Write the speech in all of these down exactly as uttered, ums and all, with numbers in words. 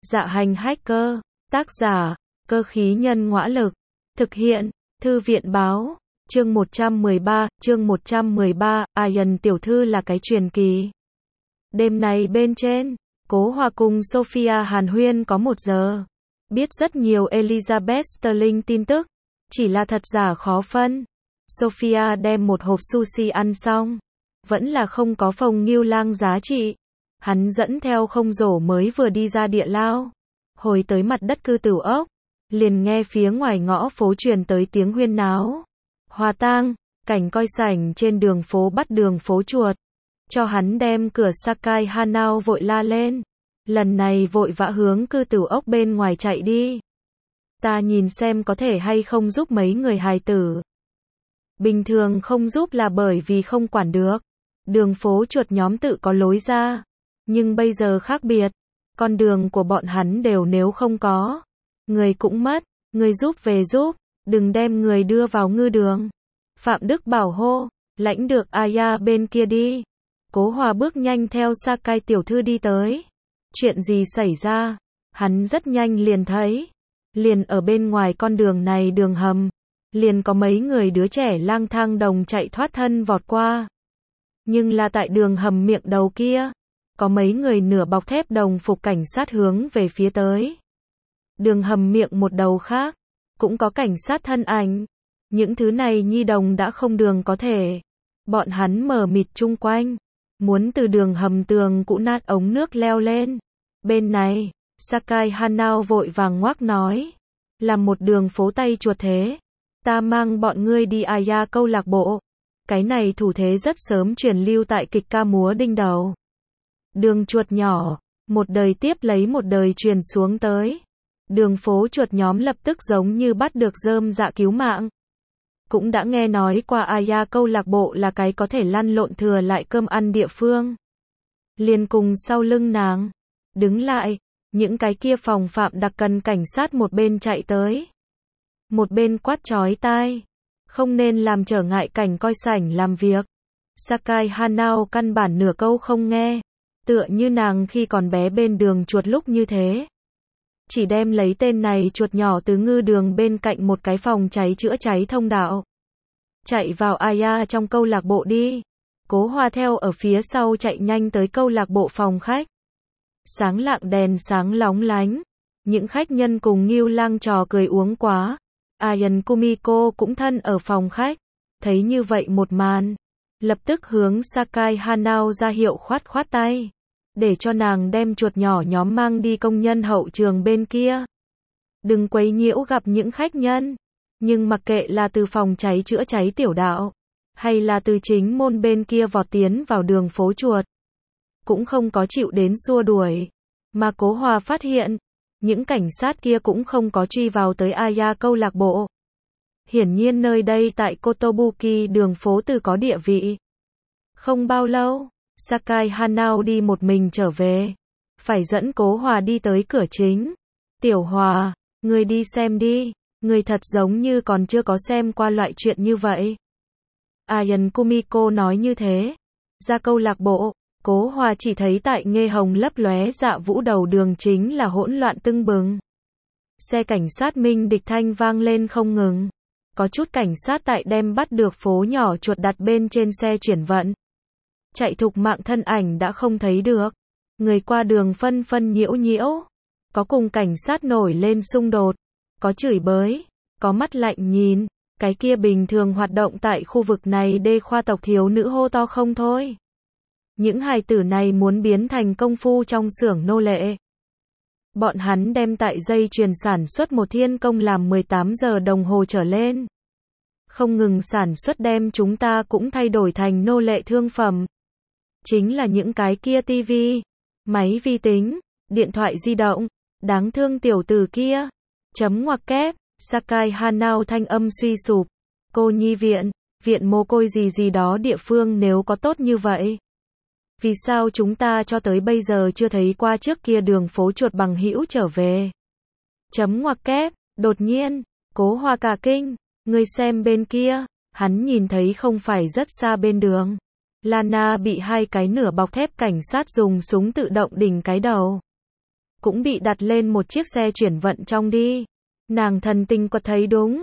Dạ hành hacker, tác giả, cơ khí nhân ngõa lực, thực hiện, thư viện báo, chương một trăm mười ba, chương một trăm mười ba, Ayan tiểu thư là cái truyền kỳ. Đêm này bên trên, Cố Hòa cùng Sophia hàn huyên có một giờ, biết rất nhiều Elizabeth Sterling tin tức, chỉ là thật giả khó phân. Sophia đem một hộp sushi ăn xong, vẫn là không có phồng nghiêu lang giá trị. Hắn dẫn theo không rổ mới vừa đi ra địa lao, hồi tới mặt đất cư tử ốc, liền nghe phía ngoài ngõ phố truyền tới tiếng huyên náo. Hòa tang, cảnh coi sảnh trên đường phố bắt đường phố chuột, cho hắn đem cửa Sakai Hanao vội la lên, lần này vội vã hướng cư tử ốc bên ngoài chạy đi. Ta nhìn xem có thể hay không giúp mấy người hài tử. Bình thường không giúp là bởi vì không quản được, đường phố chuột nhóm tự có lối ra. Nhưng bây giờ khác biệt, con đường của bọn hắn đều nếu không có, người cũng mất, người giúp về giúp, đừng đem người đưa vào ngư đường. Phạm Đức bảo hô, lãnh được Aya bên kia đi. Cố Hòa bước nhanh theo Sakai tiểu thư đi tới. Chuyện gì xảy ra? Hắn rất nhanh liền thấy, liền ở bên ngoài con đường này đường hầm, liền có mấy người đứa trẻ lang thang đồng chạy thoát thân vọt qua. Nhưng là tại đường hầm miệng đầu kia, có mấy người nửa bọc thép đồng phục cảnh sát hướng về phía tới. Đường hầm miệng một đầu khác, cũng có cảnh sát thân ảnh. Những thứ này nhi đồng đã không đường có thể. Bọn hắn mở mịt chung quanh, muốn từ đường hầm tường cũ nát ống nước leo lên. Bên này, Sakai Hanao vội vàng ngoác nói, làm một đường phố tay chuột thế. Ta mang bọn ngươi đi Aya câu lạc bộ. Cái này thủ thế rất sớm truyền lưu tại kịch ca múa đinh đầu. Đường chuột nhỏ, một đời tiếp lấy một đời truyền xuống tới. Đường phố chuột nhóm lập tức giống như bắt được rơm dạ cứu mạng. Cũng đã nghe nói qua Aya câu lạc bộ là cái có thể lăn lộn thừa lại cơm ăn địa phương. Liền cùng sau lưng nàng, đứng lại, những cái kia phòng phạm đặc cần cảnh sát một bên chạy tới. Một bên quát chói tai, không nên làm trở ngại cảnh coi sảnh làm việc. Sakai Hanao căn bản nửa câu không nghe. Tựa như nàng khi còn bé bên đường chuột lúc như thế. Chỉ đem lấy tên này chuột nhỏ từ ngư đường bên cạnh một cái phòng cháy chữa cháy thông đạo. Chạy vào Aya trong câu lạc bộ đi. Cố Hòa theo ở phía sau chạy nhanh tới câu lạc bộ phòng khách. Sáng lạng đèn sáng lóng lánh. Những khách nhân cùng nghiêu lang trò cười uống quá. Ayan Kumiko cũng thân ở phòng khách. Thấy như vậy một màn, lập tức hướng Sakai Hanao ra hiệu khoát khoát tay, để cho nàng đem chuột nhỏ nhóm mang đi công nhân hậu trường bên kia. Đừng quấy nhiễu gặp những khách nhân. Nhưng mặc kệ là từ phòng cháy chữa cháy tiểu đạo, hay là từ chính môn bên kia vọt tiến vào đường phố chuột, cũng không có chịu đến xua đuổi. Mà Cố Hòa phát hiện, những cảnh sát kia cũng không có truy vào tới Aya câu lạc bộ. Hiển nhiên nơi đây tại Kotobuki đường phố từ có địa vị. Không bao lâu, Sakai Hanao đi một mình trở về, phải dẫn Cố Hòa đi tới cửa chính. Tiểu Hòa, ngươi đi xem đi, ngươi thật giống như còn chưa có xem qua loại chuyện như vậy. Ayan Kumiko nói như thế. Ra câu lạc bộ, Cố Hòa chỉ thấy tại nghe hồng lấp lóe dạ vũ đầu đường chính là hỗn loạn tưng bừng. Xe cảnh sát minh địch thanh vang lên không ngừng. Có chút cảnh sát tại đem bắt được phố nhỏ chuột đặt bên trên xe chuyển vận. Chạy thục mạng thân ảnh đã không thấy được. Người qua đường phân phân nhiễu nhiễu. Có cùng cảnh sát nổi lên xung đột. Có chửi bới. Có mắt lạnh nhìn. Cái kia bình thường hoạt động tại khu vực này đê khoa tộc thiếu nữ hô to không thôi. Những hài tử này muốn biến thành công phu trong xưởng nô lệ. Bọn hắn đem tại dây chuyền sản xuất một thiên công làm mười tám giờ đồng hồ trở lên. Không ngừng sản xuất đem chúng ta cũng thay đổi thành nô lệ thương phẩm. Chính là những cái kia tivi, máy vi tính, điện thoại di động, đáng thương tiểu tử kia. Chấm ngoặc kép, Sakai Hanao thanh âm suy sụp. Cô nhi viện, viện mồ côi gì gì đó địa phương nếu có tốt như vậy. Vì sao chúng ta cho tới bây giờ chưa thấy qua trước kia đường phố chuột bằng hữu trở về? Chấm ngoặc kép, đột nhiên, Cố Hòa cả kinh, ngươi xem bên kia, hắn nhìn thấy không phải rất xa bên đường. Lana bị hai cái nửa bọc thép cảnh sát dùng súng tự động đỉnh cái đầu. cũng bị đặt lên một chiếc xe chuyển vận trong đi. Nàng thần tình có thấy đúng.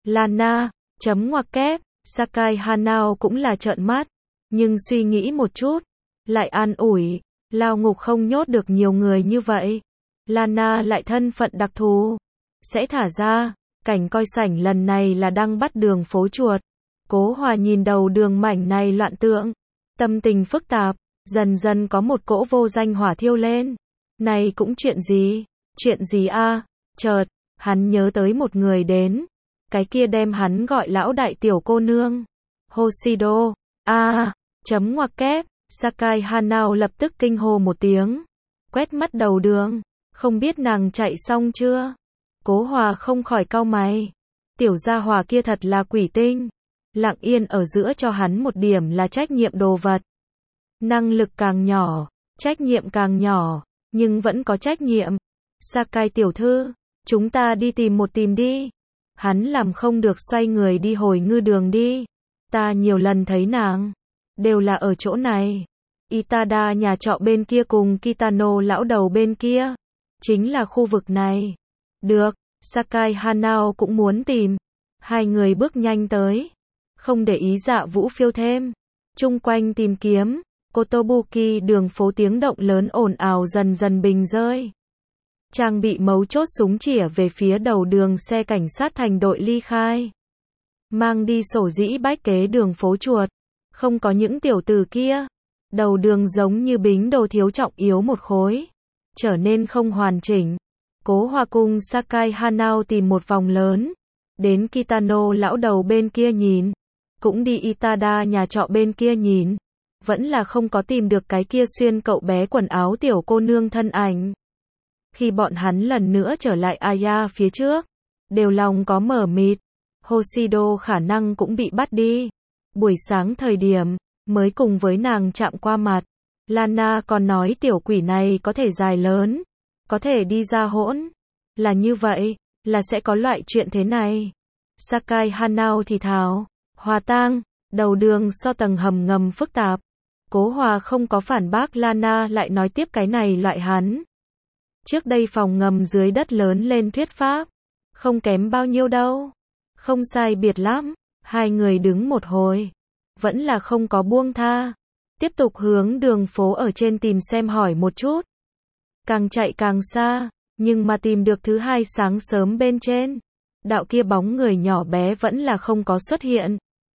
Lana, chấm ngoặc kép, Sakai Hanao cũng là trợn mắt, nhưng suy nghĩ một chút, lại an ủi, lao ngục không nhốt được nhiều người như vậy. Lana lại thân phận đặc thù, sẽ thả ra. Cảnh coi sảnh lần này là đang bắt đường phố chuột. Cố Hòa nhìn đầu đường mảnh này loạn tượng, tâm tình phức tạp, dần dần có một cỗ vô danh hỏa thiêu lên. Này cũng chuyện gì? Chuyện gì a? Chợt, hắn nhớ tới một người đến. Cái kia đem hắn gọi lão đại tiểu cô nương. Hoshido. A, chấm ngoặc kép, Sakai Hanao lập tức kinh hô một tiếng. Quét mắt đầu đường, không biết nàng chạy xong chưa? Cố Hòa không khỏi cau mày. Tiểu gia hòa kia thật là quỷ tinh. Lặng yên ở giữa cho hắn một điểm là trách nhiệm đồ vật. Năng lực càng nhỏ, trách nhiệm càng nhỏ, nhưng vẫn có trách nhiệm. Sakai tiểu thư, chúng ta đi tìm một tìm đi. Hắn làm không được xoay người đi hồi ngư đường đi. Ta nhiều lần thấy nàng, đều là ở chỗ này. Itada nhà trọ bên kia cùng Kitano lão đầu bên kia, chính là khu vực này. Được, Sakai Hanao cũng muốn tìm. Hai người bước nhanh tới, không để ý Dạ Vũ phiêu thêm. Chung quanh tìm kiếm, Kotobuki đường phố tiếng động lớn ồn ào dần dần bình rơi. Trang bị mấu chốt súng chĩa về phía đầu đường xe cảnh sát thành đội ly khai. Mang đi sổ dĩ bách kế đường phố chuột. Không có những tiểu tử kia. Đầu đường giống như bính đồ thiếu trọng yếu một khối. Trở nên không hoàn chỉnh. Cố Hòa cùng Sakai Hanao tìm một vòng lớn. Đến Kitano lão đầu bên kia nhìn. Cũng đi Itada nhà trọ bên kia nhìn. Vẫn là không có tìm được cái kia xuyên cậu bé quần áo tiểu cô nương thân ảnh. Khi bọn hắn lần nữa trở lại Aya phía trước, đều lòng có mở mịt. Hoshido khả năng cũng bị bắt đi. Buổi sáng thời điểm, mới cùng với nàng chạm qua mặt. Lana còn nói tiểu quỷ này có thể dài lớn, có thể đi ra hỗn. Là như vậy, là sẽ có loại chuyện thế này. Sakai Hanao thì thào, Hòa tang, đầu đường so tầng hầm ngầm phức tạp. Cố Hòa không có phản bác, Lana lại nói tiếp cái này loại hắn. Trước đây phòng ngầm dưới đất lớn lên thuyết pháp. Không kém bao nhiêu đâu. Không sai biệt lắm. Hai người đứng một hồi. Vẫn là không có buông tha. Tiếp tục hướng đường phố ở trên tìm xem hỏi một chút. Càng chạy càng xa. Nhưng mà tìm được thứ hai sáng sớm bên trên. Đạo kia bóng người nhỏ bé vẫn là không có xuất hiện.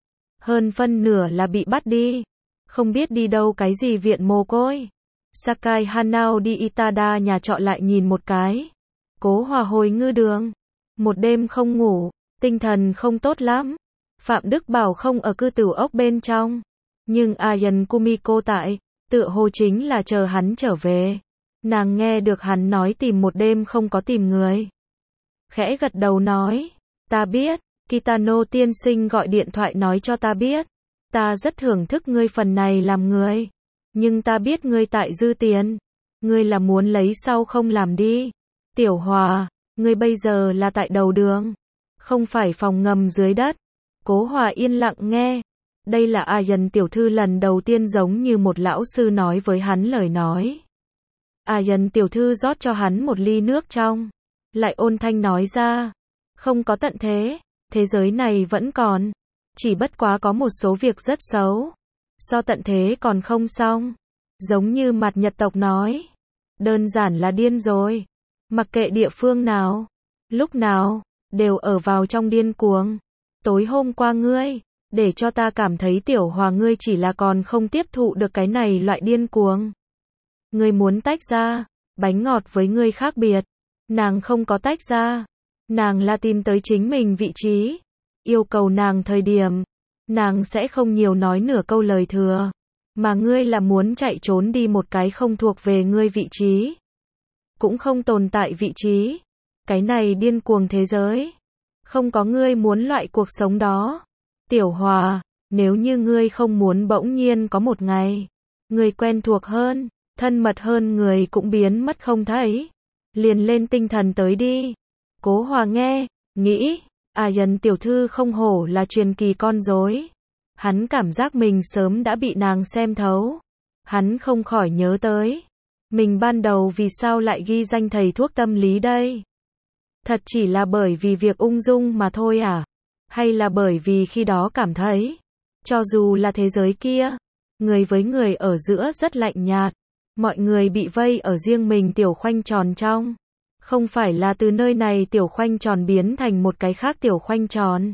Hơn phân nửa là bị bắt đi. Không biết đi đâu cái gì viện mồ côi. Sakai Hanao đi Itada nhà trọ lại nhìn một cái. Cố Hòa hồi ngư đường. Một đêm không ngủ, tinh thần không tốt lắm. Phạm Đức Bảo không ở cư tửu ốc bên trong. Nhưng Ayan Kumiko tại, tựa hồ chính là chờ hắn trở về. Nàng nghe được hắn nói tìm một đêm không có tìm người. Khẽ gật đầu nói, ta biết, Kitano tiên sinh gọi điện thoại nói cho ta biết. Ta rất thưởng thức ngươi phần này làm người. Nhưng ta biết ngươi tại dư tiền. Ngươi là muốn lấy sau không làm đi. Tiểu Hòa, ngươi bây giờ là tại đầu đường. Không phải phòng ngầm dưới đất. Cố Hòa yên lặng nghe. Đây là Ayan tiểu thư lần đầu tiên giống như một lão sư nói với hắn lời nói. Ayan tiểu thư rót cho hắn một ly nước trong. Lại ôn thanh nói ra. Không có tận thế. Thế giới này vẫn còn. Chỉ bất quá có một số việc rất xấu. Do tận thế còn không xong. Giống như mặt Nhật tộc nói. Đơn giản là điên rồi. Mặc kệ địa phương nào. Lúc nào. Đều ở vào trong điên cuồng. Tối hôm qua ngươi. Để cho ta cảm thấy Tiểu Hòa ngươi chỉ là còn không tiếp thụ được cái này loại điên cuồng. Ngươi muốn tách ra. Bánh ngọt với ngươi khác biệt. Nàng không có tách ra. Nàng là tìm tới chính mình vị trí. Yêu cầu nàng thời điểm. Nàng sẽ không nhiều nói nửa câu lời thừa. Mà ngươi là muốn chạy trốn đi một cái không thuộc về ngươi vị trí. Cũng không tồn tại vị trí. Cái này điên cuồng thế giới. Không có ngươi muốn loại cuộc sống đó. Tiểu Hòa, nếu như ngươi không muốn bỗng nhiên có một ngày. Ngươi quen thuộc hơn, thân mật hơn người cũng biến mất không thấy. Liền lên tinh thần tới đi. Cố Hòa nghe, nghĩ. Ayan tiểu thư không hổ là truyền kỳ con rối. Hắn cảm giác mình sớm đã bị nàng xem thấu. Hắn không khỏi nhớ tới. Mình ban đầu vì sao lại ghi danh thầy thuốc tâm lý đây? Thật chỉ là bởi vì việc ung dung mà thôi à? Hay là bởi vì khi đó cảm thấy, cho dù là thế giới kia, người với người ở giữa rất lạnh nhạt, mọi người bị vây ở riêng mình tiểu khoanh tròn trong. Không phải là từ nơi này tiểu khoanh tròn biến thành một cái khác tiểu khoanh tròn.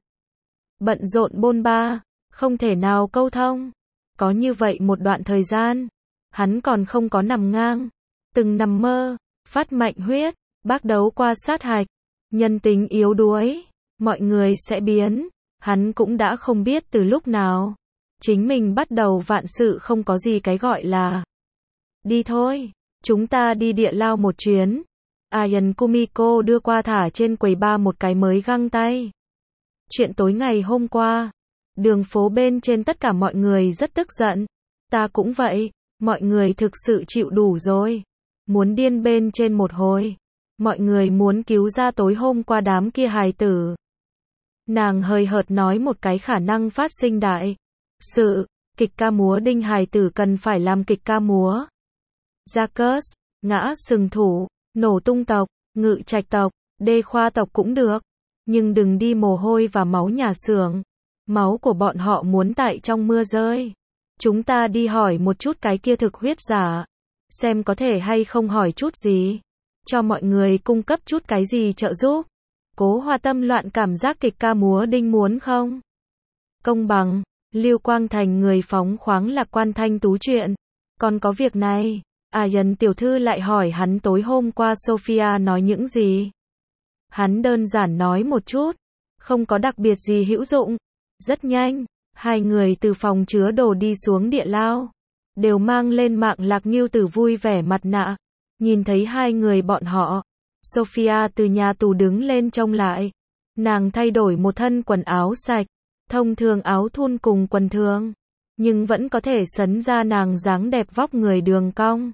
Bận rộn bôn ba, không thể nào câu thông. Có như vậy một đoạn thời gian, hắn còn không có nằm ngang, từng nằm mơ, phát mạnh huyết, bác đấu qua sát hạch, nhân tính yếu đuối, mọi người sẽ biến, hắn cũng đã không biết từ lúc nào. Chính mình bắt đầu vạn sự không có gì cái gọi là. Đi thôi, chúng ta đi địa lao một chuyến. Ayan Kumiko đưa qua thả trên quầy bar một cái mới găng tay. Chuyện tối ngày hôm qua, đường phố bên trên tất cả mọi người rất tức giận. Ta cũng vậy, mọi người thực sự chịu đủ rồi. Muốn điên bên trên một hồi. Mọi người muốn cứu ra tối hôm qua đám kia hài tử. Nàng hơi hợt nói một cái khả năng phát sinh đại sự, kịch ca múa đinh hài tử cần phải làm kịch ca múa. Jacques, ngã sừng thủ, nổ tung tộc, ngự trạch tộc, đê khoa tộc cũng được. Nhưng đừng đi mồ hôi và máu nhà xưởng. Máu của bọn họ muốn tại trong mưa rơi. Chúng ta đi hỏi một chút cái kia thực huyết giả. Xem có thể hay không hỏi chút gì. Cho mọi người cung cấp chút cái gì trợ giúp. Cố Hoa tâm loạn cảm giác kịch ca múa đinh muốn không? Công bằng, Lưu Quang Thành người phóng khoáng lạc quan thanh tú chuyện. Còn có việc này, Ayan tiểu thư lại hỏi hắn tối hôm qua Sophia nói những gì. Hắn đơn giản nói một chút, không có đặc biệt gì hữu dụng. Rất nhanh, hai người từ phòng chứa đồ đi xuống địa lao, đều mang lên mạng lạc nghiêu tử vui vẻ mặt nạ. Nhìn thấy hai người bọn họ, Sophia từ nhà tù đứng lên trông lại. Nàng thay đổi một thân quần áo sạch, thông thường áo thun cùng quần thường, nhưng vẫn có thể sấn ra nàng dáng đẹp vóc người đường cong.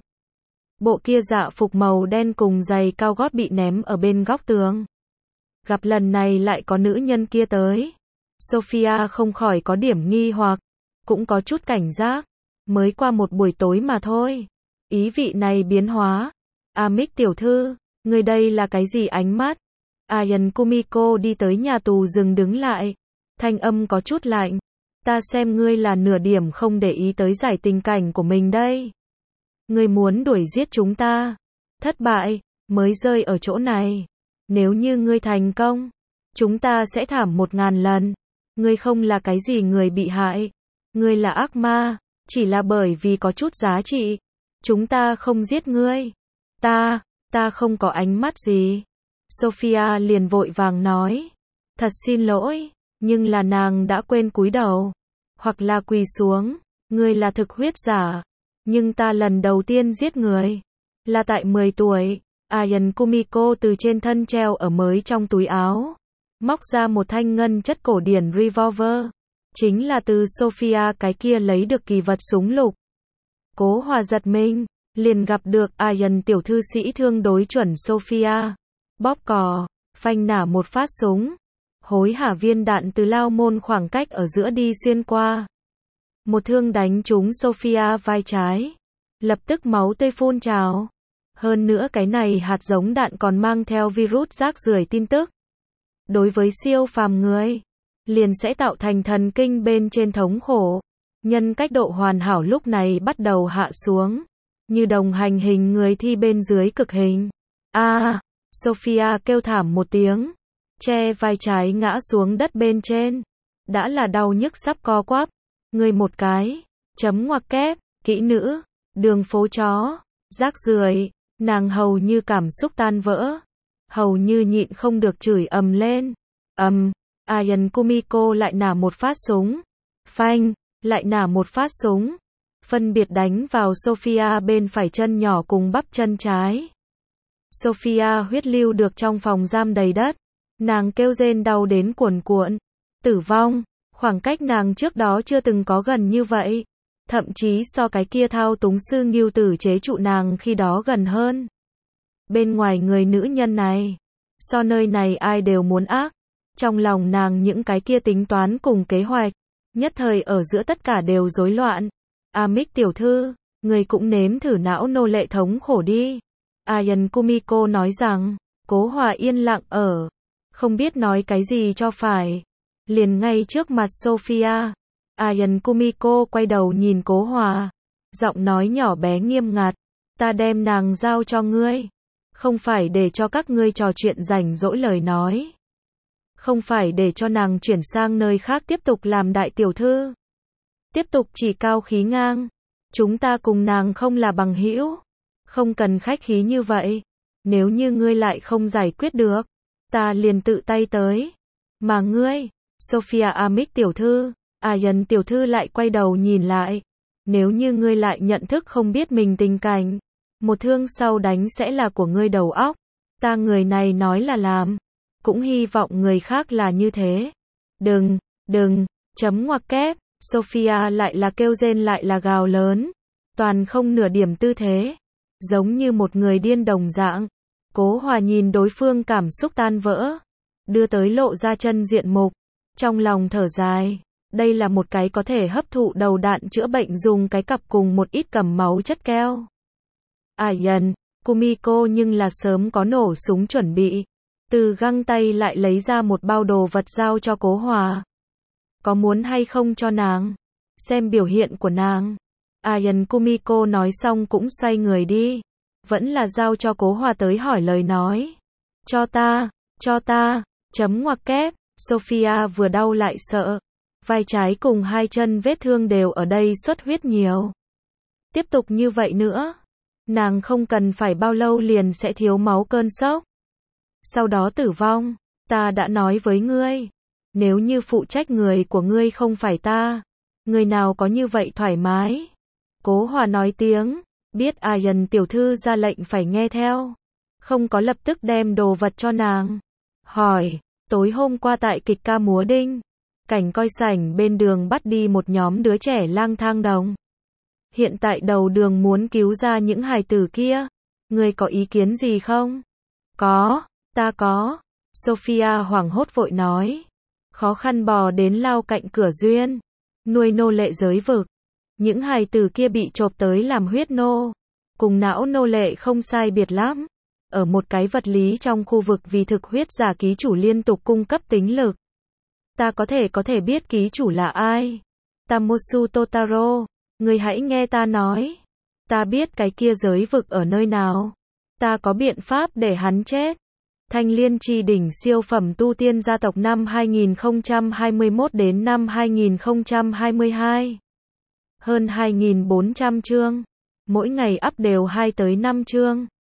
Bộ kia dạ phục màu đen cùng giày cao gót bị ném ở bên góc tường. Gặp lần này lại có nữ nhân kia tới. Sophia không khỏi có điểm nghi hoặc, cũng có chút cảnh giác. Mới qua một buổi tối mà thôi. Ý vị này biến hóa. Amic tiểu thư, người đây là cái gì ánh mắt? Ayan Kumiko đi tới nhà tù dừng đứng lại. Thanh âm có chút lạnh. Ta xem ngươi là nửa điểm không để ý tới giải tình cảnh của mình đây. Ngươi muốn đuổi giết chúng ta. Thất bại, mới rơi ở chỗ này. Nếu như ngươi thành công, chúng ta sẽ thảm một ngàn lần. Ngươi không là cái gì người bị hại. Ngươi là ác ma, chỉ là bởi vì có chút giá trị. Chúng ta không giết ngươi. Ta, ta không có ánh mắt gì. Sophia liền vội vàng nói. Thật xin lỗi, nhưng là nàng đã quên cúi đầu. Hoặc là quỳ xuống. Ngươi là thực huyết giả. Nhưng ta lần đầu tiên giết người. Là tại mười tuổi. Ayan Kumiko từ trên thân treo ở mới trong túi áo. Móc ra một thanh ngân chất cổ điển revolver. Chính là từ Sophia cái kia lấy được kỳ vật súng lục. Cố Hòa giật mình. Liền gặp được Ayan tiểu thư sĩ thương đối chuẩn Sophia. Bóp cò. Phanh nả một phát súng. Hối hả viên đạn từ lao môn khoảng cách ở giữa đi xuyên qua. Một thương đánh trúng Sophia vai trái. Lập tức máu tươi phun trào. Hơn nữa cái này hạt giống đạn còn mang theo virus rác rưởi tin tức. Đối với siêu phàm người, liền sẽ tạo thành thần kinh bên trên thống khổ. Nhân cách độ hoàn hảo lúc này bắt đầu hạ xuống. Như đồng hành hình người thi bên dưới cực hình. A, à, Sophia kêu thảm một tiếng. Che vai trái ngã xuống đất bên trên. Đã là đau nhức sắp co quắp. Người một cái. Chấm ngoặc kép. Kỹ nữ. Đường phố chó. Rác rưởi. Nàng hầu như cảm xúc tan vỡ. Hầu như nhịn không được chửi ầm lên. Ầm. Um, Ayan Kumiko lại nả một phát súng. Phanh. Lại nả một phát súng. Phân biệt đánh vào Sophia bên phải chân nhỏ cùng bắp chân trái. Sophia huyết lưu được trong phòng giam đầy đất. Nàng kêu rên đau đến cuồn cuộn. Tử vong. Khoảng cách nàng trước đó chưa từng có gần như vậy. Thậm chí so cái kia thao túng sư Ngưu tử chế trụ nàng khi đó gần hơn. Bên ngoài người nữ nhân này, so nơi này ai đều muốn ác. Trong lòng nàng những cái kia tính toán cùng kế hoạch, nhất thời ở giữa tất cả đều rối loạn. Amic tiểu thư, Người cũng nếm thử não nô lệ thống khổ đi. Ayan Kumiko nói rằng, Cố Hòa yên lặng ở, không biết nói cái gì cho phải. Liền ngay trước mặt Sophia, Ayan Kumiko quay đầu nhìn Cố Hòa, giọng nói nhỏ bé nghiêm ngặt, ta đem nàng giao cho ngươi, không phải để cho các ngươi trò chuyện rảnh rỗi lời nói, không phải để cho nàng chuyển sang nơi khác tiếp tục làm đại tiểu thư, tiếp tục chỉ cao khí ngang. Chúng ta cùng nàng không là bằng hữu, không cần khách khí như vậy. Nếu như ngươi lại không giải quyết được, ta liền tự tay tới. Mà ngươi, Sophia Amic tiểu thư, Ayan tiểu thư lại quay đầu nhìn lại. Nếu như ngươi lại nhận thức không biết mình tình cảnh, một thương sau đánh sẽ là của ngươi đầu óc. Ta người này nói là làm, cũng hy vọng người khác là như thế. Đừng, đừng, chấm ngoặc kép. Sophia lại là kêu rên lại là gào lớn, toàn không nửa điểm tư thế, giống như một người điên đồng dạng. Cố Hòa nhìn đối phương cảm xúc tan vỡ, đưa tới lộ ra chân diện mục, trong lòng thở dài, đây là một cái có thể hấp thụ đầu đạn chữa bệnh dùng cái cặp cùng một ít cầm máu chất keo. Ayan Kumiko nhưng là sớm có nổ súng chuẩn bị, từ găng tay lại lấy ra một bao đồ vật giao cho Cố Hòa. Có muốn hay không cho nàng? Xem biểu hiện của nàng. Ayan Kumiko nói xong cũng xoay người đi. Vẫn là giao cho Cố Hòa tới hỏi lời nói. Cho ta, cho ta, chấm ngoặc kép. Sophia vừa đau lại sợ. Vai trái cùng hai chân vết thương đều ở đây xuất huyết nhiều. Tiếp tục như vậy nữa, nàng không cần phải bao lâu liền sẽ thiếu máu cơn sốc. Sau đó tử vong. Ta đã nói với ngươi, nếu như phụ trách người của ngươi không phải ta, người nào có như vậy thoải mái. Cố Hòa nói tiếng, biết Ayan tiểu thư ra lệnh phải nghe theo, không có lập tức đem đồ vật cho nàng. Hỏi, tối hôm qua tại kịch ca múa đinh, cảnh coi sảnh bên đường bắt đi một nhóm đứa trẻ lang thang đồng. Hiện tại đầu đường muốn cứu ra những hài tử kia, ngươi có ý kiến gì không? Có, ta có. Sophia hoảng hốt vội nói. Khó khăn bò đến lao cạnh cửa duyên, nuôi nô lệ giới vực. Những hài tử kia bị chộp tới làm huyết nô, cùng não nô lệ không sai biệt lắm. Ở một cái vật lý trong khu vực vì thực huyết giả ký chủ liên tục cung cấp tính lực. Ta có thể có thể biết ký chủ là ai. Tamosu Totaro, người hãy nghe ta nói. Ta biết cái kia giới vực ở nơi nào. Ta có biện pháp để hắn chết. Thanh Liên Chi đỉnh siêu phẩm tu tiên gia tộc năm hai nghìn không trăm hai mươi mốt đến năm hai nghìn không trăm hai mươi hai. Hơn hai nghìn bốn trăm chương. Mỗi ngày up đều hai tới năm chương.